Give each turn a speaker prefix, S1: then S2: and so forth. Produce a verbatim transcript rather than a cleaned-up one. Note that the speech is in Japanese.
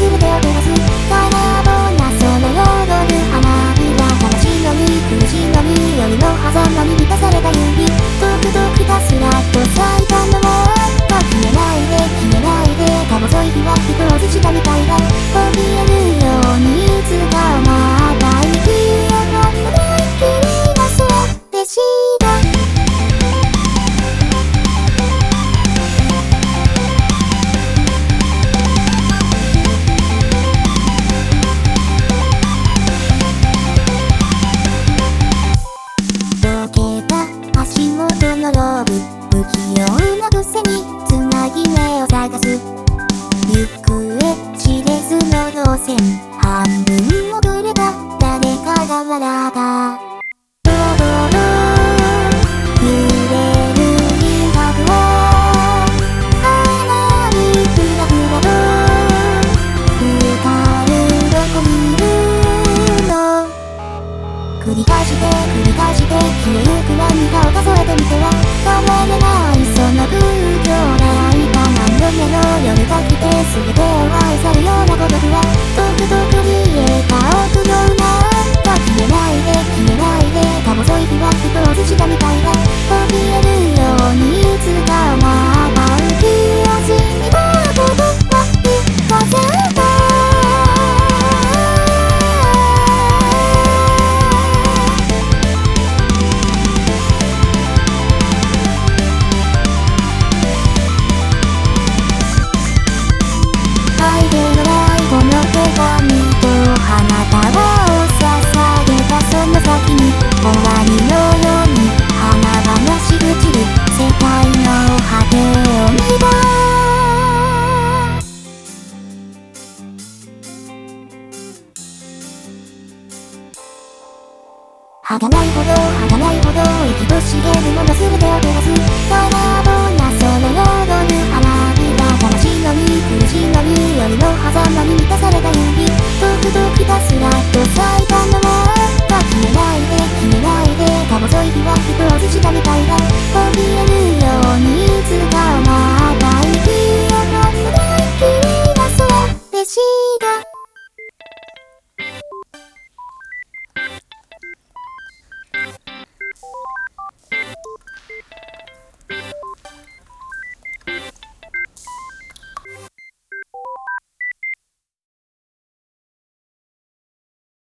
S1: 全てを照らす空ぼなその彩る花びら悲しみ苦しみ夜の狭間に満たされた指とくとひたすらと咲いたのは消えないで消えないでか細い日は人を映したみたいだ怯えるようにいつかまた生き上がるので君がそうでした足元のローブ不器用なくせにつなぎ目を探す行方知れずの路線半分遅れた誰かが笑ったドロドロ揺れる銀箔を鼻にふらふらと光るどこにいるの繰り返して繰り返して消えゆく涙を数えてみては変われないその空虚な痛何度目の夜が来て全てを愛さるような孤独はとくとく見えた奥の裏が消えないで消えないでか細い日は人を映したみたいだ怯えるようにいつかまた浮き始めたことは聞かせたこの手紙と花束を捧げたその先に終わりのように花々しぐちる世界の果てを見た儚いほど儚いほど息と茂るもの全てを照らす空ぼ